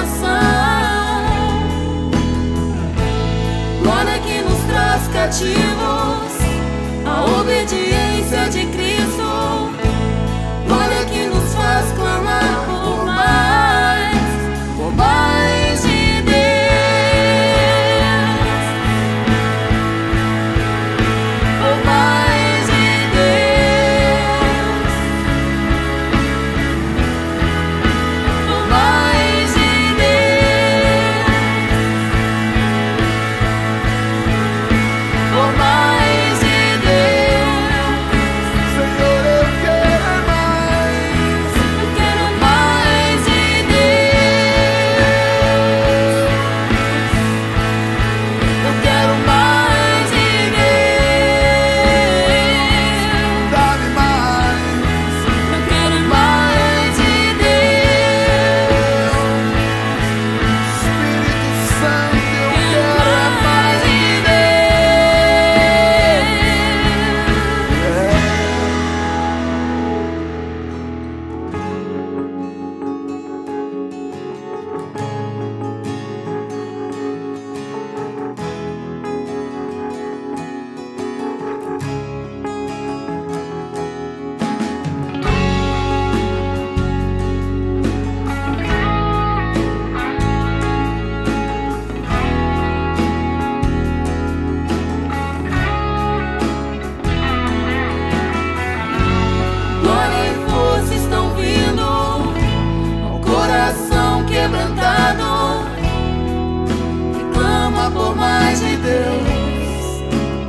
adoração. Glória que nos traz cativos a obediência de Cristo. Glória que nos faz clamar por mais de Deus, por mais de Deus, por mais de Deus, por mais de Deus. Senhor, eu quero mais. Eu quero mais de Deus. Eu quero mais de Deus. Dá-me mais. Eu quero mais de Deus. Espírito Santo, eu Quero quero mais de glória e força estão vindo ao coração quebrantado que clama por mais de Deus,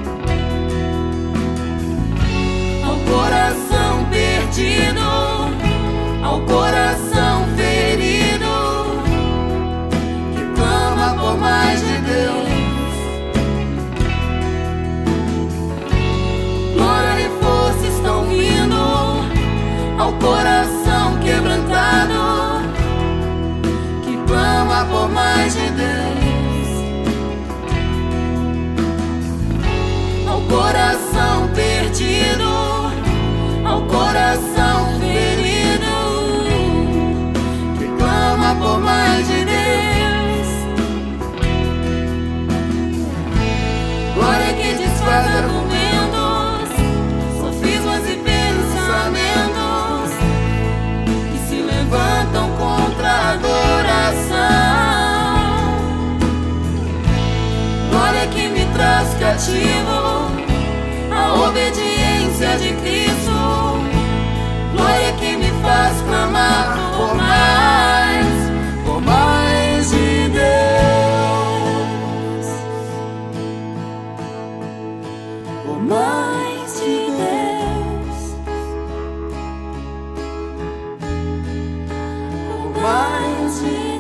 ao coração perdido, ao coração ferido que clama por mais de Deus. Glória e força estão vindo ao coração quebrantado que clama por mais de Deus, ao coração perdido, ao coração ferido que clama por mais de Deus. Glória que desfaz argumentos, sofismas e pensamentos que se levantam contra a adoração. Glória que me traz cativo a obediência de Cristo. Glória que me faz clamar por mais de Deus, por mais de Deus, por mais de